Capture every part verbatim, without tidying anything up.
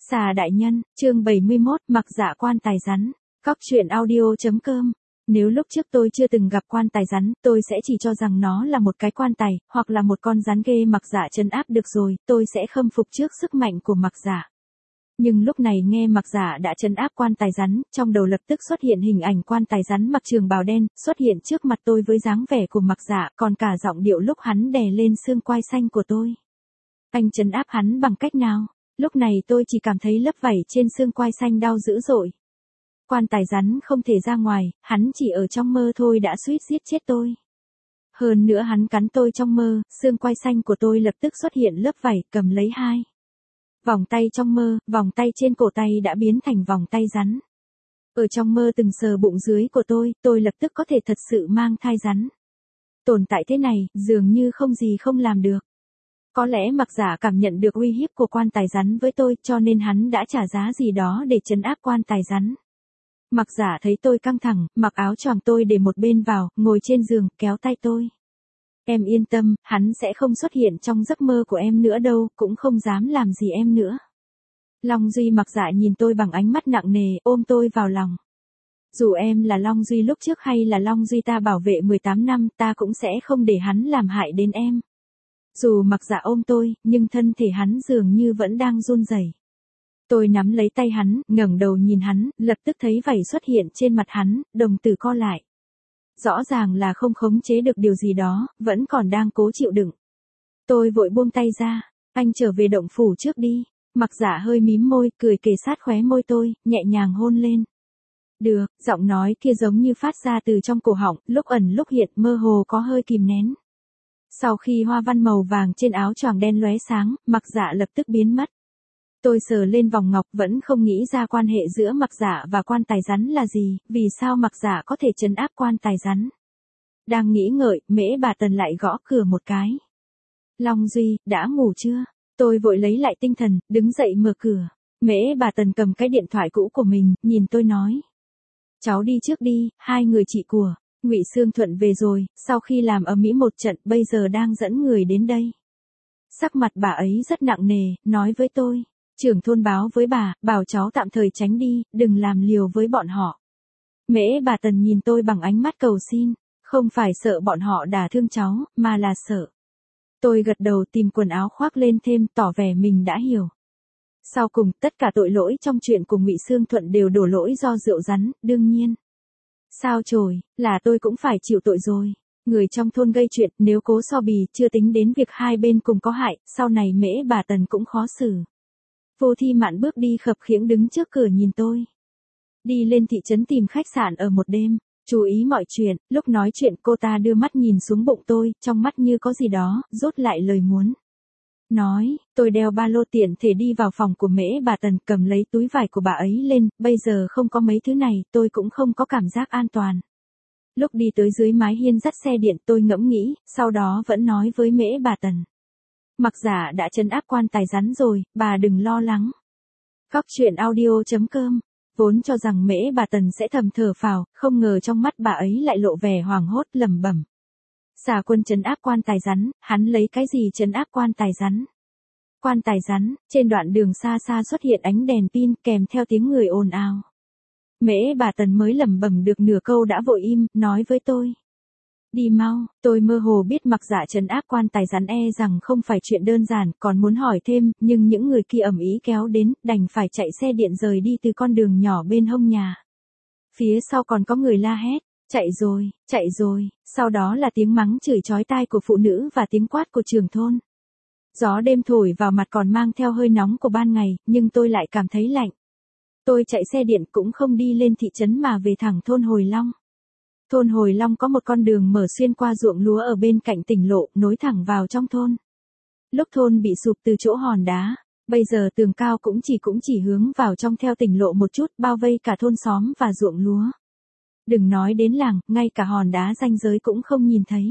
Xà đại nhân, chương bảy mươi mốt, mặc dạ quan tài rắn. Cóc truyện audio.com. Nếu lúc trước tôi chưa từng gặp quan tài rắn, tôi sẽ chỉ cho rằng nó là một cái quan tài, hoặc là một con rắn ghê mặc dạ trấn áp được rồi, tôi sẽ khâm phục trước sức mạnh của mặc dạ. Nhưng lúc này nghe mặc dạ đã trấn áp quan tài rắn, trong đầu lập tức xuất hiện hình ảnh quan tài rắn mặc trường bào đen, xuất hiện trước mặt tôi với dáng vẻ của mặc dạ, còn cả giọng điệu lúc hắn đè lên xương quai xanh của tôi. Anh trấn áp hắn bằng cách nào? Lúc này tôi chỉ cảm thấy lớp vảy trên xương quai xanh đau dữ dội. Quan tài rắn không thể ra ngoài, hắn chỉ ở trong mơ thôi đã suýt giết chết tôi. Hơn nữa hắn cắn tôi trong mơ, xương quai xanh của tôi lập tức xuất hiện lớp vảy, cầm lấy hai vòng tay trong mơ, vòng tay trên cổ tay đã biến thành vòng tay rắn. Ở trong mơ từng sờ bụng dưới của tôi, tôi lập tức có thể thật sự mang thai rắn. Tồn tại thế này, dường như không gì không làm được. Có lẽ mặc dạ cảm nhận được uy hiếp của quan tài rắn với tôi, cho nên hắn đã trả giá gì đó để trấn áp quan tài rắn. Mặc dạ thấy tôi căng thẳng, mặc áo choàng tôi để một bên vào, ngồi trên giường, kéo tay tôi. Em yên tâm, hắn sẽ không xuất hiện trong giấc mơ của em nữa đâu, cũng không dám làm gì em nữa. Long Duy mặc dạ nhìn tôi bằng ánh mắt nặng nề, ôm tôi vào lòng. Dù em là Long Duy lúc trước hay là Long Duy ta bảo vệ mười tám năm, ta cũng sẽ không để hắn làm hại đến em. Dù mặc dạ ôm tôi, nhưng thân thể hắn dường như vẫn đang run rẩy. Tôi nắm lấy tay hắn, ngẩng đầu nhìn hắn, lập tức thấy vảy xuất hiện trên mặt hắn, đồng tử co lại. Rõ ràng là không khống chế được điều gì đó, vẫn còn đang cố chịu đựng. Tôi vội buông tay ra, anh trở về động phủ trước đi. Mặc dạ hơi mím môi, cười kề sát khóe môi tôi, nhẹ nhàng hôn lên. Được, giọng nói kia giống như phát ra từ trong cổ họng, lúc ẩn lúc hiện, mơ hồ có hơi kìm nén. Sau khi hoa văn màu vàng trên áo choàng đen lóe sáng, mặc dạ lập tức biến mất. Tôi sờ lên vòng ngọc, vẫn không nghĩ ra quan hệ giữa mặc dạ và quan tài rắn là gì, vì sao mặc dạ có thể trấn áp quan tài rắn. Đang nghĩ ngợi, Mễ Bà Tần lại gõ cửa một cái. Long Duy, đã ngủ chưa? Tôi vội lấy lại tinh thần, đứng dậy mở cửa. Mễ Bà Tần cầm cái điện thoại cũ của mình, nhìn tôi nói. Cháu đi trước đi, hai người chị của Ngụy Sương Thuận về rồi, sau khi làm ầm ĩ một trận, bây giờ đang dẫn người đến đây. Sắc mặt bà ấy rất nặng nề, nói với tôi. Trưởng thôn báo với bà, bảo cháu tạm thời tránh đi, đừng làm liều với bọn họ. Mễ Bà Tần nhìn tôi bằng ánh mắt cầu xin, không phải sợ bọn họ đả thương cháu, mà là sợ. Tôi gật đầu tìm quần áo khoác lên thêm, tỏ vẻ mình đã hiểu. Sau cùng, tất cả tội lỗi trong chuyện của Ngụy Sương Thuận đều đổ lỗi do rượu rắn, đương nhiên. Sao chổi, là tôi cũng phải chịu tội rồi. Người trong thôn gây chuyện, nếu Cố So Bì chưa tính đến việc hai bên cùng có hại, sau này Mễ Bà Tần cũng khó xử. Vô Thi Mạn bước đi khập khiễng đứng trước cửa nhìn tôi. Đi lên thị trấn tìm khách sạn ở một đêm, chú ý mọi chuyện, lúc nói chuyện cô ta đưa mắt nhìn xuống bụng tôi, trong mắt như có gì đó, rốt lại lời muốn. Nói, tôi đeo ba lô tiện thể đi vào phòng của Mễ Bà Tần, cầm lấy túi vải của bà ấy lên, bây giờ không có mấy thứ này, tôi cũng không có cảm giác an toàn. Lúc đi tới dưới mái hiên dắt xe điện tôi ngẫm nghĩ, sau đó vẫn nói với Mễ Bà Tần. Mặc dạ đã trấn áp quan tài rắn rồi, bà đừng lo lắng. Cóc truyện audio.com. Vốn cho rằng Mễ Bà Tần sẽ thầm thở phào, không ngờ trong mắt bà ấy lại lộ vẻ hoảng hốt lẩm bẩm. Xà quân trấn áp quan tài rắn, hắn lấy cái gì trấn áp quan tài rắn? Quan tài rắn, trên đoạn đường xa xa xuất hiện ánh đèn pin kèm theo tiếng người ồn ào. Mễ Bà Tần mới lẩm bẩm được nửa câu đã vội im, nói với tôi. Đi mau, tôi mơ hồ biết mặc dạ trấn áp quan tài rắn e rằng không phải chuyện đơn giản, còn muốn hỏi thêm, nhưng những người kia ầm ĩ kéo đến, đành phải chạy xe điện rời đi từ con đường nhỏ bên hông nhà. Phía sau còn có người la hét, chạy rồi, chạy rồi, sau đó là tiếng mắng chửi chói tai của phụ nữ và tiếng quát của trưởng thôn. Gió đêm thổi vào mặt còn mang theo hơi nóng của ban ngày, nhưng tôi lại cảm thấy lạnh. Tôi chạy xe điện cũng không đi lên thị trấn mà về thẳng thôn Hồi Long. Thôn Hồi Long có một con đường mở xuyên qua ruộng lúa ở bên cạnh tỉnh lộ, nối thẳng vào trong thôn. Lúc thôn bị sụp từ chỗ hòn đá, bây giờ tường cao cũng chỉ cũng chỉ hướng vào trong theo tỉnh lộ một chút, bao vây cả thôn xóm và ruộng lúa. Đừng nói đến làng, ngay cả hòn đá ranh giới cũng không nhìn thấy.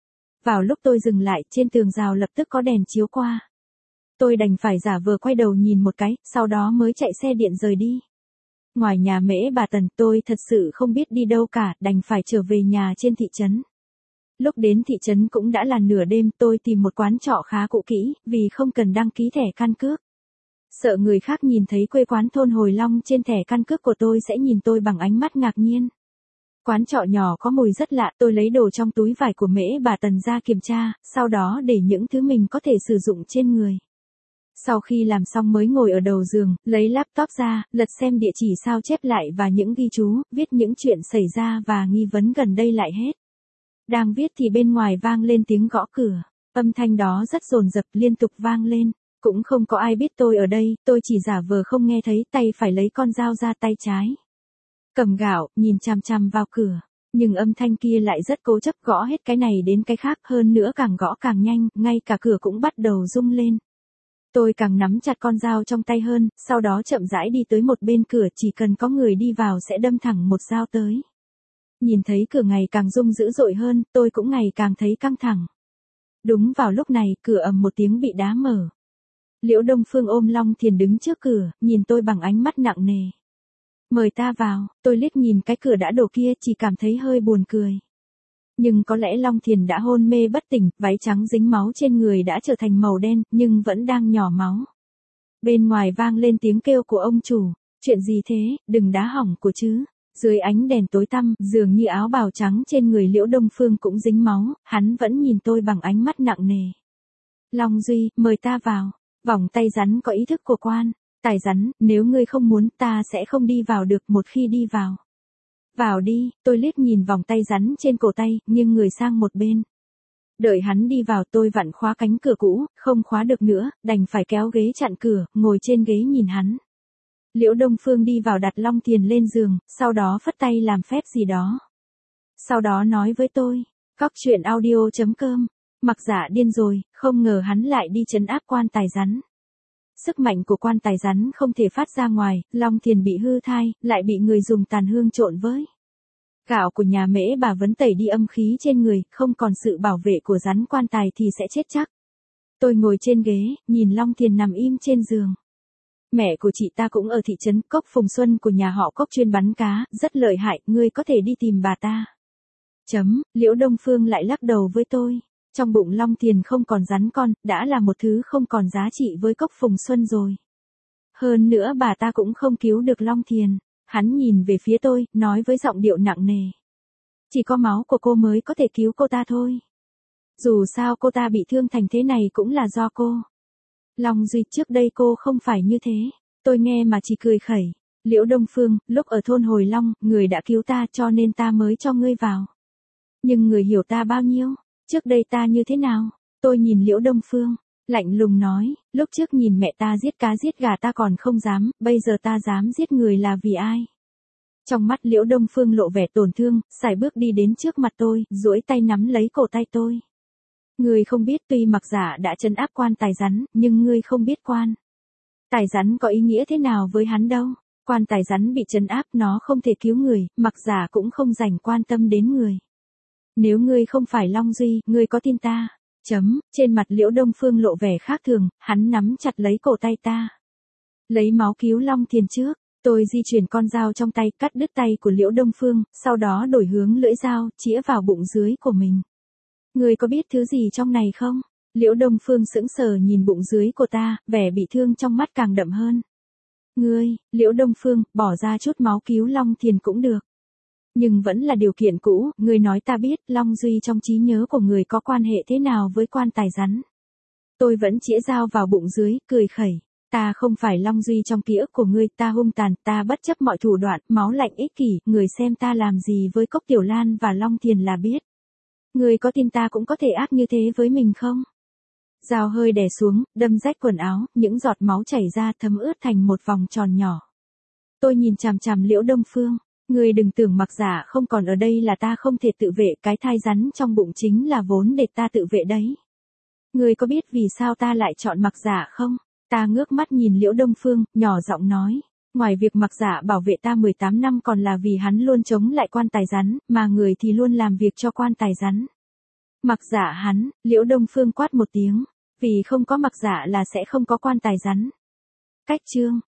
Vào lúc tôi dừng lại, trên tường rào lập tức có đèn chiếu qua. Tôi đành phải giả vờ quay đầu nhìn một cái, sau đó mới chạy xe điện rời đi. Ngoài nhà Mễ Bà Tần, tôi thật sự không biết đi đâu cả, đành phải trở về nhà trên thị trấn. Lúc đến thị trấn cũng đã là nửa đêm, tôi tìm một quán trọ khá cũ kỹ, vì không cần đăng ký thẻ căn cước. Sợ người khác nhìn thấy quê quán thôn Hồi Long trên thẻ căn cước của tôi sẽ nhìn tôi bằng ánh mắt ngạc nhiên. Quán trọ nhỏ có mùi rất lạ, tôi lấy đồ trong túi vải của mễ bà Tần ra kiểm tra, sau đó để những thứ mình có thể sử dụng trên người. Sau khi làm xong mới ngồi ở đầu giường, lấy laptop ra, lật xem địa chỉ sao chép lại và những ghi chú, viết những chuyện xảy ra và nghi vấn gần đây lại hết. Đang viết thì bên ngoài vang lên tiếng gõ cửa. Âm thanh đó rất dồn dập liên tục vang lên. Cũng không có ai biết tôi ở đây, tôi chỉ giả vờ không nghe thấy, tay phải lấy con dao ra tay trái. Cầm gạo, nhìn chằm chằm vào cửa. Nhưng âm thanh kia lại rất cố chấp gõ hết cái này đến cái khác, hơn nữa càng gõ càng nhanh, ngay cả cửa cũng bắt đầu rung lên. Tôi càng nắm chặt con dao trong tay hơn, sau đó chậm rãi đi tới một bên cửa, chỉ cần có người đi vào sẽ đâm thẳng một dao tới. Nhìn thấy cửa ngày càng rung dữ dội hơn, tôi cũng ngày càng thấy căng thẳng. Đúng vào lúc này, cửa ầm một tiếng bị đá mở. Liễu Đông Phương ôm Long Thiền đứng trước cửa, nhìn tôi bằng ánh mắt nặng nề. Mời ta vào, tôi liếc nhìn cái cửa đã đổ kia chỉ cảm thấy hơi buồn cười. Nhưng có lẽ Long Thiền đã hôn mê bất tỉnh, váy trắng dính máu trên người đã trở thành màu đen, nhưng vẫn đang nhỏ máu. Bên ngoài vang lên tiếng kêu của ông chủ, chuyện gì thế, đừng đá hỏng của chứ. Dưới ánh đèn tối tăm, dường như áo bào trắng trên người Liễu Đông Phương cũng dính máu, hắn vẫn nhìn tôi bằng ánh mắt nặng nề. Long Duy, mời ta vào. Vòng tay rắn có ý thức của quan. Tài rắn, nếu ngươi không muốn ta sẽ không đi vào được một khi đi vào. Vào đi, tôi liếc nhìn vòng tay rắn trên cổ tay, nghiêng người sang một bên. Đợi hắn đi vào tôi vặn khóa cánh cửa cũ, không khóa được nữa, đành phải kéo ghế chặn cửa, ngồi trên ghế nhìn hắn. Liễu Đông Phương đi vào đặt Long Thiền lên giường, sau đó phất tay làm phép gì đó. Sau đó nói với tôi, cóc truyện audio chấm com, Mặc Dạ điên rồi, không ngờ hắn lại đi trấn áp quan tài rắn. Sức mạnh của quan tài rắn không thể phát ra ngoài, Long Thiền bị hư thai, lại bị người dùng tàn hương trộn với gạo của nhà mễ bà vấn tẩy đi âm khí trên người, không còn sự bảo vệ của rắn quan tài thì sẽ chết chắc. Tôi ngồi trên ghế, nhìn Long Thiền nằm im trên giường. Mẹ của chị ta cũng ở thị trấn Cốc Phùng Xuân của nhà họ Cốc chuyên bắn cá, rất lợi hại, ngươi có thể đi tìm bà ta. Chấm, Liễu Đông Phương lại lắc đầu với tôi. Trong bụng Long Thiền không còn rắn con, đã là một thứ không còn giá trị với Cốc Phùng Xuân rồi. Hơn nữa bà ta cũng không cứu được Long Thiền. Hắn nhìn về phía tôi, nói với giọng điệu nặng nề. Chỉ có máu của cô mới có thể cứu cô ta thôi. Dù sao cô ta bị thương thành thế này cũng là do cô. Long Duy, trước đây cô không phải như thế. Tôi nghe mà chỉ cười khẩy. Liễu Đông Phương, lúc ở thôn Hồi Long, người đã cứu ta cho nên ta mới cho ngươi vào. Nhưng người hiểu ta bao nhiêu? Trước đây ta như thế nào? Tôi nhìn Liễu Đông Phương, lạnh lùng nói, lúc trước nhìn mẹ ta giết cá giết gà ta còn không dám, bây giờ ta dám giết người là vì ai? Trong mắt Liễu Đông Phương lộ vẻ tổn thương, sải bước đi đến trước mặt tôi, duỗi tay nắm lấy cổ tay tôi. Ngươi không biết tuy Mặc Dạ đã trấn áp quan tài rắn, nhưng ngươi không biết quan tài rắn có ý nghĩa thế nào với hắn đâu. Quan tài rắn bị trấn áp nó không thể cứu người, Mặc Dạ cũng không dành quan tâm đến người. Nếu ngươi không phải Long Duy, ngươi có tin ta? Chấm, trên mặt Liễu Đông Phương lộ vẻ khác thường, hắn nắm chặt lấy cổ tay ta. Lấy máu cứu Long Thiền trước, tôi di chuyển con dao trong tay cắt đứt tay của Liễu Đông Phương, sau đó đổi hướng lưỡi dao, chĩa vào bụng dưới của mình. Ngươi có biết thứ gì trong này không? Liễu Đông Phương sững sờ nhìn bụng dưới của ta, vẻ bị thương trong mắt càng đậm hơn. Ngươi, Liễu Đông Phương, bỏ ra chút máu cứu Long Thiền cũng được. Nhưng vẫn là điều kiện cũ, ngươi nói ta biết, Long Duy trong trí nhớ của người có quan hệ thế nào với quan tài rắn. Tôi vẫn chĩa dao vào bụng dưới, cười khẩy. Ta không phải Long Duy trong ký ức của ngươi, ta hung tàn, ta bất chấp mọi thủ đoạn, máu lạnh ích kỷ, người xem ta làm gì với Cốc Tiểu Lan và Long Thiền là biết. Ngươi có tin ta cũng có thể ác như thế với mình không? Dao hơi đè xuống, đâm rách quần áo, những giọt máu chảy ra thấm ướt thành một vòng tròn nhỏ. Tôi nhìn chằm chằm Liễu Đông Phương. Ngươi đừng tưởng Mặc Dạ không còn ở đây là ta không thể tự vệ, cái thai rắn trong bụng chính là vốn để ta tự vệ đấy. Ngươi có biết vì sao ta lại chọn Mặc Dạ không? Ta ngước mắt nhìn Liễu Đông Phương, nhỏ giọng nói. Ngoài việc Mặc Dạ bảo vệ ta mười tám năm còn là vì hắn luôn chống lại quan tài rắn, mà người thì luôn làm việc cho quan tài rắn. Mặc Dạ hắn, Liễu Đông Phương quát một tiếng. Vì không có Mặc Dạ là sẽ không có quan tài rắn. Cách chương.